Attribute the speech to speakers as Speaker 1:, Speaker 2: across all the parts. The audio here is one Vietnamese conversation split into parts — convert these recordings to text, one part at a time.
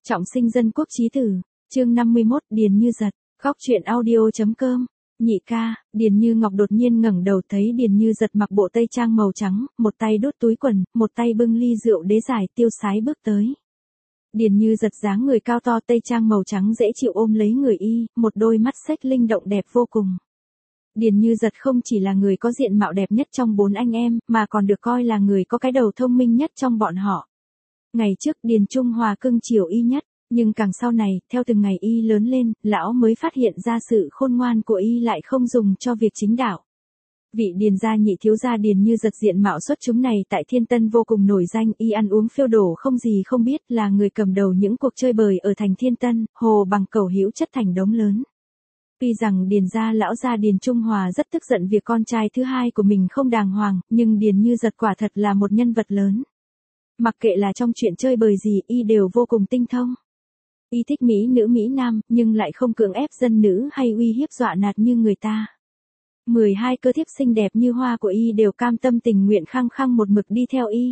Speaker 1: Trọng sinh dân quốc chí tử, chương 51, Điền Như Giật, góc truyện audio.com. Nhị ca, Điền Như Ngọc đột nhiên ngẩng đầu thấy Điền Như Giật mặc bộ tây trang màu trắng, một tay đút túi quần, một tay bưng ly rượu đế dài tiêu sái bước tới. Điền Như Giật dáng người cao to, tây trang màu trắng dễ chịu ôm lấy người y, một đôi mắt xếch linh động đẹp vô cùng. Điền Như Giật không chỉ là người có diện mạo đẹp nhất trong 4 anh em, mà còn được coi là người có cái đầu thông minh nhất trong bọn họ. Ngày trước Điền Trung Hòa cưng chiều y nhất, nhưng càng sau này, theo từng ngày y lớn lên, lão mới phát hiện ra sự khôn ngoan của y lại không dùng cho việc chính đạo. Vị Điền gia nhị thiếu gia Điền Như Giật diện mạo xuất chúng này tại Thiên Tân vô cùng nổi danh, y ăn uống phiêu đổ không gì không biết, là người cầm đầu những cuộc chơi bời ở thành Thiên Tân, hồ bằng cầu hữu chất thành đống lớn. Tuy rằng Điền gia lão gia Điền Trung Hòa rất tức giận việc con trai thứ hai của mình không đàng hoàng, nhưng Điền Như Giật quả thật là một nhân vật lớn. Mặc kệ là trong chuyện chơi bời gì, y đều vô cùng tinh thông. Y thích mỹ nữ mỹ nam, nhưng lại không cưỡng ép dân nữ hay uy hiếp dọa nạt như người ta. 12 cơ thiếp xinh đẹp như hoa của y đều cam tâm tình nguyện khăng khăng một mực đi theo y.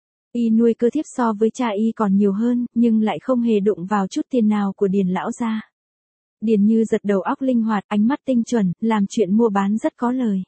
Speaker 1: Y nuôi cơ thiếp so với cha y còn nhiều hơn, nhưng lại không hề đụng vào chút tiền nào của Điền lão gia. Điền Như Giật đầu óc linh hoạt, ánh mắt tinh chuẩn, làm chuyện mua bán rất có lời.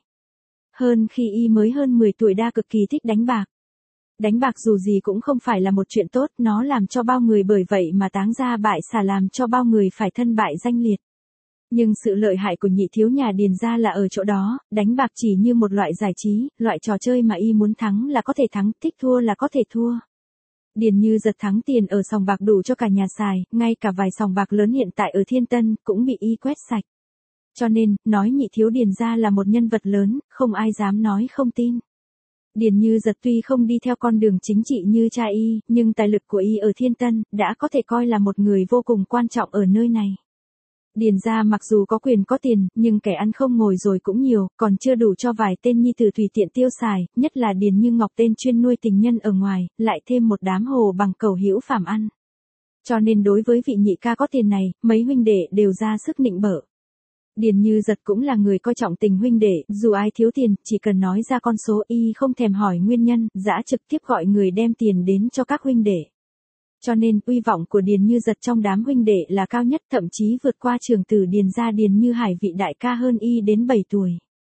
Speaker 1: Hơn khi y mới hơn 10 tuổi đã cực kỳ thích đánh bạc. Đánh bạc dù gì cũng không phải là một chuyện tốt, nó làm cho bao người bởi vậy mà táng ra bại xả, làm cho bao người phải thân bại danh liệt. Nhưng sự lợi hại của nhị thiếu nhà Điền gia là ở chỗ đó, đánh bạc chỉ như một loại giải trí, loại trò chơi mà y muốn thắng là có thể thắng, thích thua là có thể thua. Điền Như Giật thắng tiền ở sòng bạc đủ cho cả nhà xài, ngay cả vài sòng bạc lớn hiện tại ở Thiên Tân cũng bị y quét sạch. Cho nên, nói nhị thiếu Điền gia là một nhân vật lớn, không ai dám nói không tin. Điền Như Giật tuy không đi theo con đường chính trị như cha y, nhưng tài lực của y ở Thiên Tân đã có thể coi là một người vô cùng quan trọng ở nơi này. Điền gia mặc dù có quyền có tiền, nhưng kẻ ăn không ngồi rồi cũng nhiều, còn chưa đủ cho vài tên nhi tử tùy tiện tiêu xài, nhất là Điền Như Ngọc tên chuyên nuôi tình nhân ở ngoài, lại thêm một đám hồ bằng cầu hữu phàm ăn. Cho nên đối với vị nhị ca có tiền này, mấy huynh đệ đều ra sức nịnh bợ. Điền Như Giật cũng là người coi trọng tình huynh đệ, dù ai thiếu tiền, chỉ cần nói ra con số y không thèm hỏi nguyên nhân, dã trực tiếp gọi người đem tiền đến cho các huynh đệ. Cho nên, uy vọng của Điền Như Giật trong đám huynh đệ là cao nhất, thậm chí vượt qua trưởng tử Điền gia Điền Như Hải vị đại ca hơn y đến 7 tuổi.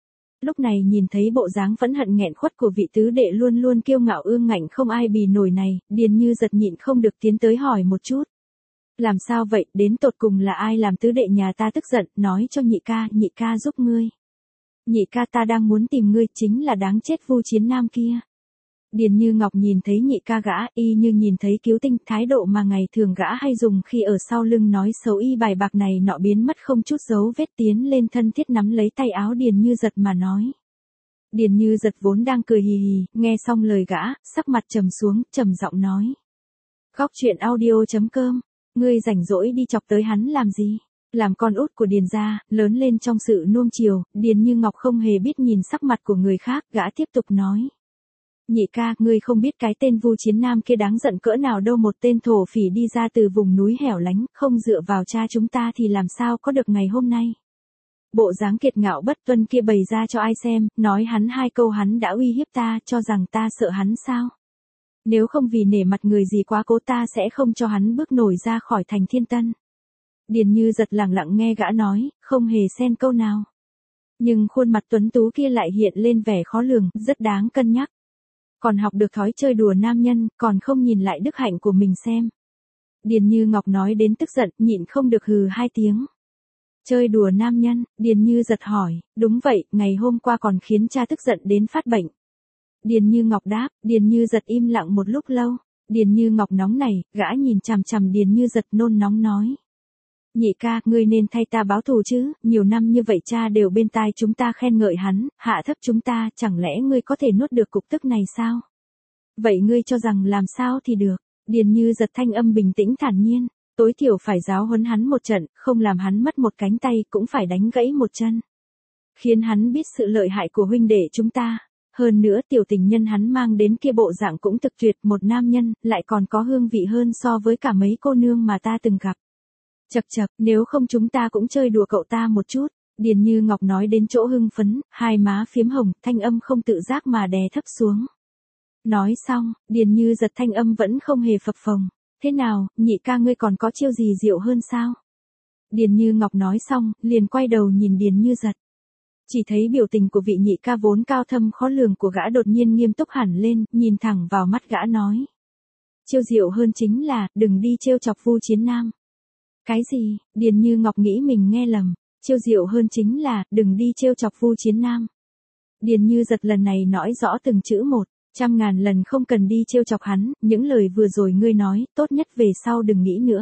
Speaker 1: Lúc này nhìn thấy bộ dáng phẫn hận nghẹn khuất của vị tứ đệ luôn luôn kiêu ngạo ương ngạnh không ai bì nổi này, Điền Như Giật nhịn không được tiến tới hỏi một chút. Làm sao vậy, đến tột cùng là ai làm tứ đệ nhà ta tức giận, nói cho nhị ca giúp ngươi. Nhị ca, ta đang muốn tìm ngươi, chính là đáng chết Vu Chiến Nam kia. Điền Như Ngọc nhìn thấy nhị ca gã, y như nhìn thấy cứu tinh, thái độ mà ngày thường gã hay dùng khi ở sau lưng nói xấu y bài bạc này nọ biến mất không chút dấu vết, tiến lên thân thiết nắm lấy tay áo Điền Như Giật mà nói. Điền Như Giật vốn đang cười hì hì, nghe xong lời gã, sắc mặt trầm xuống, trầm giọng nói. Góc truyện audio.com. Ngươi rảnh rỗi đi chọc tới hắn làm gì? Làm con út của Điền gia, lớn lên trong sự nuông chiều, Điền Như Ngọc không hề biết nhìn sắc mặt của người khác, gã tiếp tục nói. Nhị ca, ngươi không biết cái tên Vu Chiến Nam kia đáng giận cỡ nào đâu, một tên thổ phỉ đi ra từ vùng núi hẻo lánh, không dựa vào cha chúng ta thì làm sao có được ngày hôm nay. Bộ dáng kiệt ngạo bất tuân kia bày ra cho ai xem, nói hắn 2 câu hắn đã uy hiếp ta, cho rằng ta sợ hắn sao? Nếu không vì nể mặt người gì quá cố, ta sẽ không cho hắn bước nổi ra khỏi thành Thiên Tân. Điền Như Giật lặng lặng nghe gã nói, không hề xen câu nào. Nhưng khuôn mặt tuấn tú kia lại hiện lên vẻ khó lường, rất đáng cân nhắc. Còn học được thói chơi đùa nam nhân, còn không nhìn lại đức hạnh của mình xem. Điền Như Ngọc nói đến tức giận, nhịn không được hừ 2 tiếng. Chơi đùa nam nhân, Điền Như Giật hỏi, đúng vậy, ngày hôm qua còn khiến cha tức giận đến phát bệnh. Điền Như Ngọc đáp, Điền Như Giật im lặng một lúc lâu. Điền Như Ngọc nóng nảy, gã nhìn chằm chằm Điền Như Giật nôn nóng nói. Nhị ca, ngươi nên thay ta báo thù chứ, nhiều năm như vậy cha đều bên tai chúng ta khen ngợi hắn, hạ thấp chúng ta, chẳng lẽ ngươi có thể nuốt được cục tức này sao? Vậy ngươi cho rằng làm sao thì được? Điền Như Giật thanh âm bình tĩnh thản nhiên, tối thiểu phải giáo huấn hắn một trận, không làm hắn mất một cánh tay cũng phải đánh gãy một chân. Khiến hắn biết sự lợi hại của huynh đệ chúng ta. Hơn nữa tiểu tình nhân hắn mang đến kia bộ dạng cũng thực tuyệt, một nam nhân, lại còn có hương vị hơn so với cả mấy cô nương mà ta từng gặp. Chậc chậc, nếu không chúng ta cũng chơi đùa cậu ta một chút. Điền Như Ngọc nói đến chỗ hưng phấn, hai má phiếm hồng, thanh âm không tự giác mà đè thấp xuống. Nói xong, Điền Như Giật thanh âm vẫn không hề phập phồng. Thế nào, nhị ca ngươi còn có chiêu gì diệu hơn sao? Điền Như Ngọc nói xong, liền quay đầu nhìn Điền Như Giật. Chỉ thấy biểu tình của vị nhị ca vốn cao thâm khó lường của gã đột nhiên nghiêm túc hẳn lên, nhìn thẳng vào mắt gã nói. Chiêu diệu hơn chính là, đừng đi trêu chọc Vu Chiến Nam. Cái gì? Điền Như Ngọc nghĩ mình nghe lầm. Chiêu diệu hơn chính là, đừng đi trêu chọc Vu Chiến Nam. Điền Như Giật lần này nói rõ từng chữ một, 100.000 lần không cần đi trêu chọc hắn, những lời vừa rồi ngươi nói, tốt nhất về sau đừng nghĩ nữa.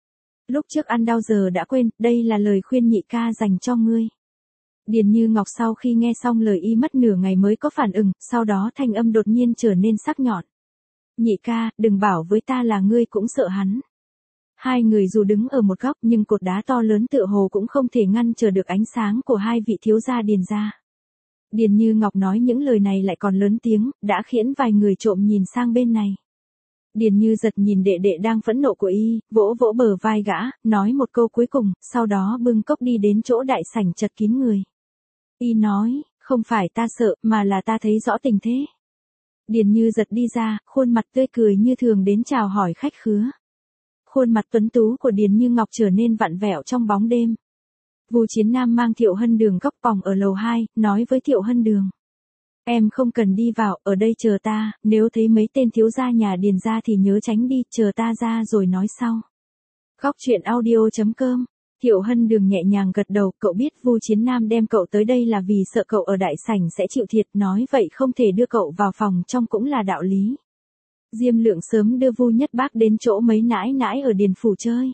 Speaker 1: Lúc trước ăn đau giờ đã quên, đây là lời khuyên nhị ca dành cho ngươi. Điền Như Ngọc sau khi nghe xong lời y mất nửa ngày mới có phản ứng, sau đó thanh âm đột nhiên trở nên sắc nhọn. Nhị ca, đừng bảo với ta là ngươi cũng sợ hắn. Hai người dù đứng ở một góc nhưng cột đá to lớn tựa hồ cũng không thể ngăn trở được ánh sáng của hai vị thiếu gia Điền gia. Điền Như Ngọc nói những lời này lại còn lớn tiếng, đã khiến vài người trộm nhìn sang bên này. Điền Như Giật nhìn đệ đệ đang phẫn nộ của y, vỗ vỗ bờ vai gã, nói một câu cuối cùng, sau đó bưng cốc đi đến chỗ đại sảnh chật kín người. Y nói, không phải ta sợ, mà là ta thấy rõ tình thế. Điền Như Giật đi ra, khuôn mặt tươi cười như thường đến chào hỏi khách khứa. Khuôn mặt tuấn tú của Điền Như Ngọc trở nên vặn vẹo trong bóng đêm. Vu Chiến Nam mang Thiệu Hân Đường góc phòng ở lầu 2, nói với Thiệu Hân Đường. Em không cần đi vào, ở đây chờ ta, nếu thấy mấy tên thiếu gia nhà Điền gia thì nhớ tránh đi, chờ ta ra rồi nói sau. Góc truyện audio.com. Thiệu Hân Đường nhẹ nhàng gật đầu, cậu biết Vu Chiến Nam đem cậu tới đây là vì sợ cậu ở đại sảnh sẽ chịu thiệt, nói vậy không thể đưa cậu vào phòng trong cũng là đạo lý. Diêm Lượng sớm đưa Vu Nhất Bác đến chỗ mấy nãi nãi ở Điền phủ chơi.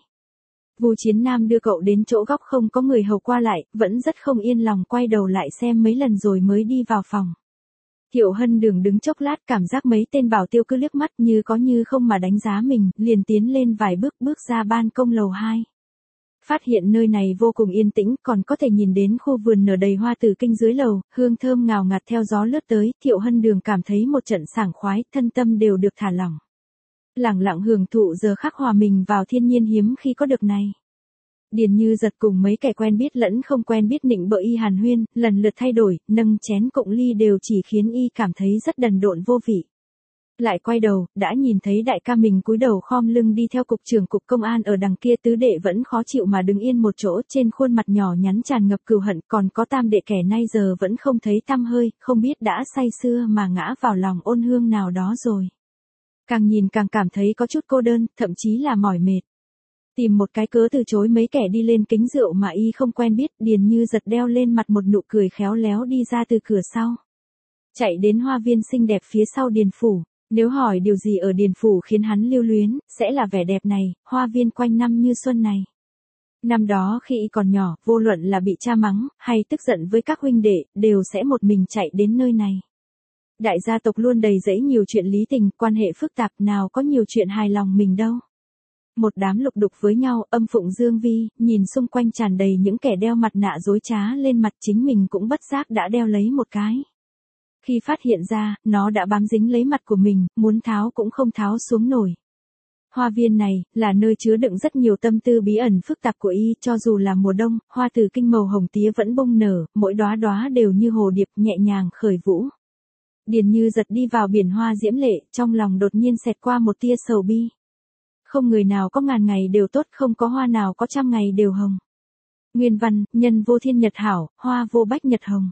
Speaker 1: Vu Chiến Nam đưa cậu đến chỗ góc không có người hầu qua lại, vẫn rất không yên lòng quay đầu lại xem mấy lần rồi mới đi vào phòng. Thiệu Hân Đường đứng chốc lát cảm giác mấy tên bảo tiêu cứ liếc mắt như có như không mà đánh giá mình, liền tiến lên vài bước ra ban công lầu 2. Phát hiện nơi này vô cùng yên tĩnh, còn có thể nhìn đến khu vườn nở đầy hoa tử kinh dưới lầu, hương thơm ngào ngạt theo gió lướt tới, Thiệu Hân Đường cảm thấy một trận sảng khoái, thân tâm đều được thả lỏng. Lẳng lặng hưởng thụ giờ khắc hòa mình vào thiên nhiên hiếm khi có được này. Điền Như Giật cùng mấy kẻ quen biết lẫn không quen biết nịnh bợ y hàn huyên, lần lượt thay đổi, nâng chén cụng ly đều chỉ khiến y cảm thấy rất đần độn vô vị. Lại quay đầu, đã nhìn thấy đại ca mình cúi đầu khom lưng đi theo cục trưởng cục công an ở đằng kia, tứ đệ vẫn khó chịu mà đứng yên một chỗ, trên khuôn mặt nhỏ nhắn tràn ngập cừu hận, còn có tam đệ kẻ nay giờ vẫn không thấy tăm hơi, không biết đã say sưa mà ngã vào lòng ôn hương nào đó rồi. Càng nhìn càng cảm thấy có chút cô đơn, thậm chí là mỏi mệt. Tìm một cái cớ từ chối mấy kẻ đi lên kính rượu mà y không quen biết, Điền Như Giật đeo lên mặt một nụ cười khéo léo đi ra từ cửa sau. Chạy đến hoa viên xinh đẹp phía sau Điền phủ. Nếu hỏi điều gì ở Điền phủ khiến hắn lưu luyến, sẽ là vẻ đẹp này, hoa viên quanh năm như xuân này. Năm đó khi y còn nhỏ, vô luận là bị cha mắng, hay tức giận với các huynh đệ, đều sẽ một mình chạy đến nơi này. Đại gia tộc luôn đầy rẫy nhiều chuyện lý tình, quan hệ phức tạp, nào có nhiều chuyện hài lòng mình đâu. Một đám lục đục với nhau, âm phụng dương vi, nhìn xung quanh tràn đầy những kẻ đeo mặt nạ dối trá lên mặt, chính mình cũng bất giác đã đeo lấy một cái. Khi phát hiện ra, nó đã bám dính lấy mặt của mình, muốn tháo cũng không tháo xuống nổi. Hoa viên này, là nơi chứa đựng rất nhiều tâm tư bí ẩn phức tạp của y, cho dù là mùa đông, hoa tử kinh màu hồng tía vẫn bung nở, mỗi đóa đóa đều như hồ điệp nhẹ nhàng khởi vũ. Điền Như Giật đi vào biển hoa diễm lệ, trong lòng đột nhiên xẹt qua một tia sầu bi. Không người nào có ngàn ngày đều tốt, không có hoa nào có trăm ngày đều hồng. Nguyên văn, nhân vô thiên nhật hảo, hoa vô bách nhật hồng.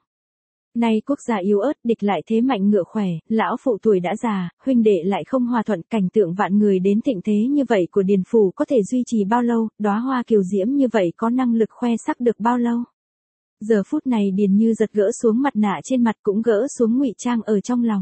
Speaker 1: Nay quốc gia yếu ớt, địch lại thế mạnh ngựa khỏe, lão phụ tuổi đã già, huynh đệ lại không hòa thuận, cảnh tượng vạn người đến thịnh thế như vậy của Điền phủ có thể duy trì bao lâu, đóa hoa kiều diễm như vậy có năng lực khoe sắc được bao lâu. Giờ phút này Điền Như Giật gỡ xuống mặt nạ trên mặt, cũng gỡ xuống ngụy trang ở trong lòng.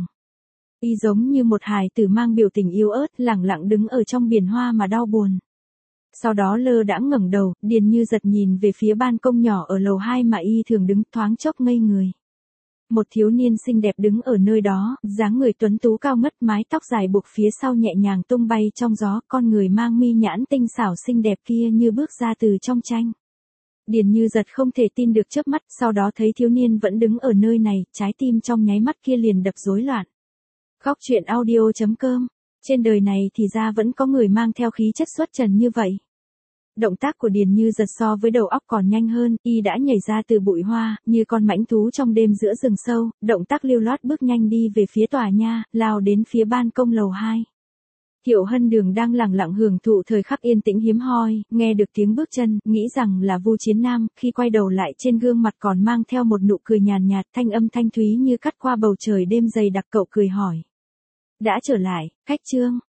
Speaker 1: Y giống như một hài tử mang biểu tình yếu ớt, lẳng lặng đứng ở trong biển hoa mà đau buồn. Sau đó lơ đãng ngẩng đầu, Điền Như Giật nhìn về phía ban công nhỏ ở lầu 2 mà y thường đứng, thoáng chốc ngây người. Một thiếu niên xinh đẹp đứng ở nơi đó, dáng người tuấn tú cao ngất, mái tóc dài buộc phía sau nhẹ nhàng tung bay trong gió, con người mang mi nhãn tinh xảo xinh đẹp kia như bước ra từ trong tranh. Điền Như Giật không thể tin được chớp mắt, sau đó thấy thiếu niên vẫn đứng ở nơi này, trái tim trong nháy mắt kia liền đập rối loạn. Góc truyện audio.com. Trên đời này thì ra vẫn có người mang theo khí chất xuất trần như vậy. Động tác của Điền Như Giật so với đầu óc còn nhanh hơn, y đã nhảy ra từ bụi hoa, như con mãnh thú trong đêm giữa rừng sâu, động tác lưu loát bước nhanh đi về phía tòa nha, lao đến phía ban công lầu 2. Thiệu Hân Đường đang lẳng lặng hưởng thụ thời khắc yên tĩnh hiếm hoi, nghe được tiếng bước chân, nghĩ rằng là Vu Chiến Nam, khi quay đầu lại trên gương mặt còn mang theo một nụ cười nhàn nhạt, thanh âm thanh thúy như cắt qua bầu trời đêm dày đặc, cậu cười hỏi. Đã trở lại, Khách Trương,